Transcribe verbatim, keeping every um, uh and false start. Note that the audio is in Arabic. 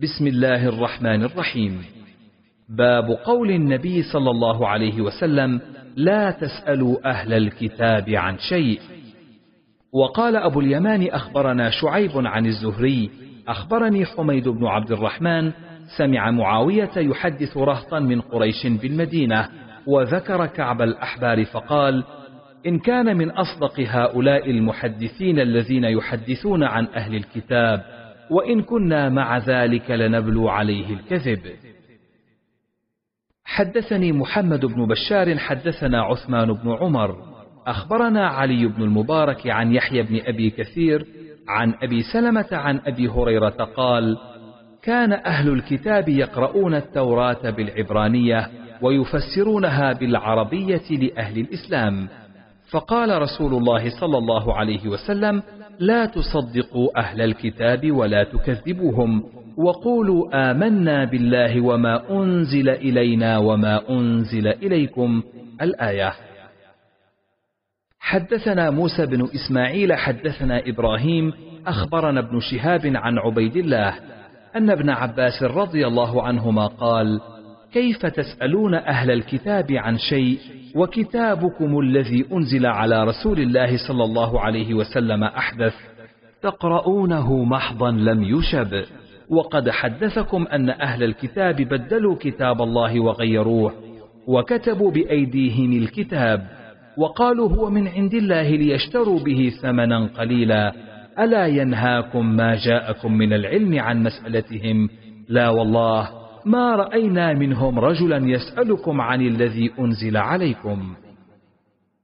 بسم الله الرحمن الرحيم. باب قول النبي صلى الله عليه وسلم: لا تسألوا أهل الكتاب عن شيء. وقال أبو اليمان: أخبرنا شعيب عن الزهري أخبرني حميد بن عبد الرحمن سمع معاوية يحدث رهطا من قريش بالمدينة، وذكر كعب الأحبار فقال: إن كان من أصدق هؤلاء المحدثين الذين يحدثون عن أهل الكتاب، وإن كنا مع ذلك لنبلو عليه الكذب. حدثني محمد بن بشار حدثنا عثمان بن عمر أخبرنا علي بن المبارك عن يحيى بن أبي كثير عن أبي سلمة عن أبي هريرة قال: كان أهل الكتاب يقرؤون التوراة بالعبرانية ويفسرونها بالعربية لأهل الإسلام، فقال رسول الله صلى الله عليه وسلم: لا تصدقوا أهل الكتاب ولا تكذبوهم، وقولوا آمنا بالله وما أنزل إلينا وما أنزل إليكم. الآية. حدثنا موسى بن إسماعيل حدثنا إبراهيم أخبرنا ابن شهاب عن عبيد الله أن ابن عباس رضي الله عنهما قال: كيف تسألون أهل الكتاب عن شيء وكتابكم الذي أنزل على رسول الله صلى الله عليه وسلم أحدث، تقرؤونه محضا لم يشب، وقد حدثكم أن أهل الكتاب بدلوا كتاب الله وغيروه، وكتبوا بأيديهم الكتاب، وقالوا هو من عند الله ليشتروا به ثمنا قليلا. ألا ينهاكم ما جاءكم من العلم عن مسألتهم؟ لا والله ما رأينا منهم رجلا يسألكم عن الذي أنزل عليكم.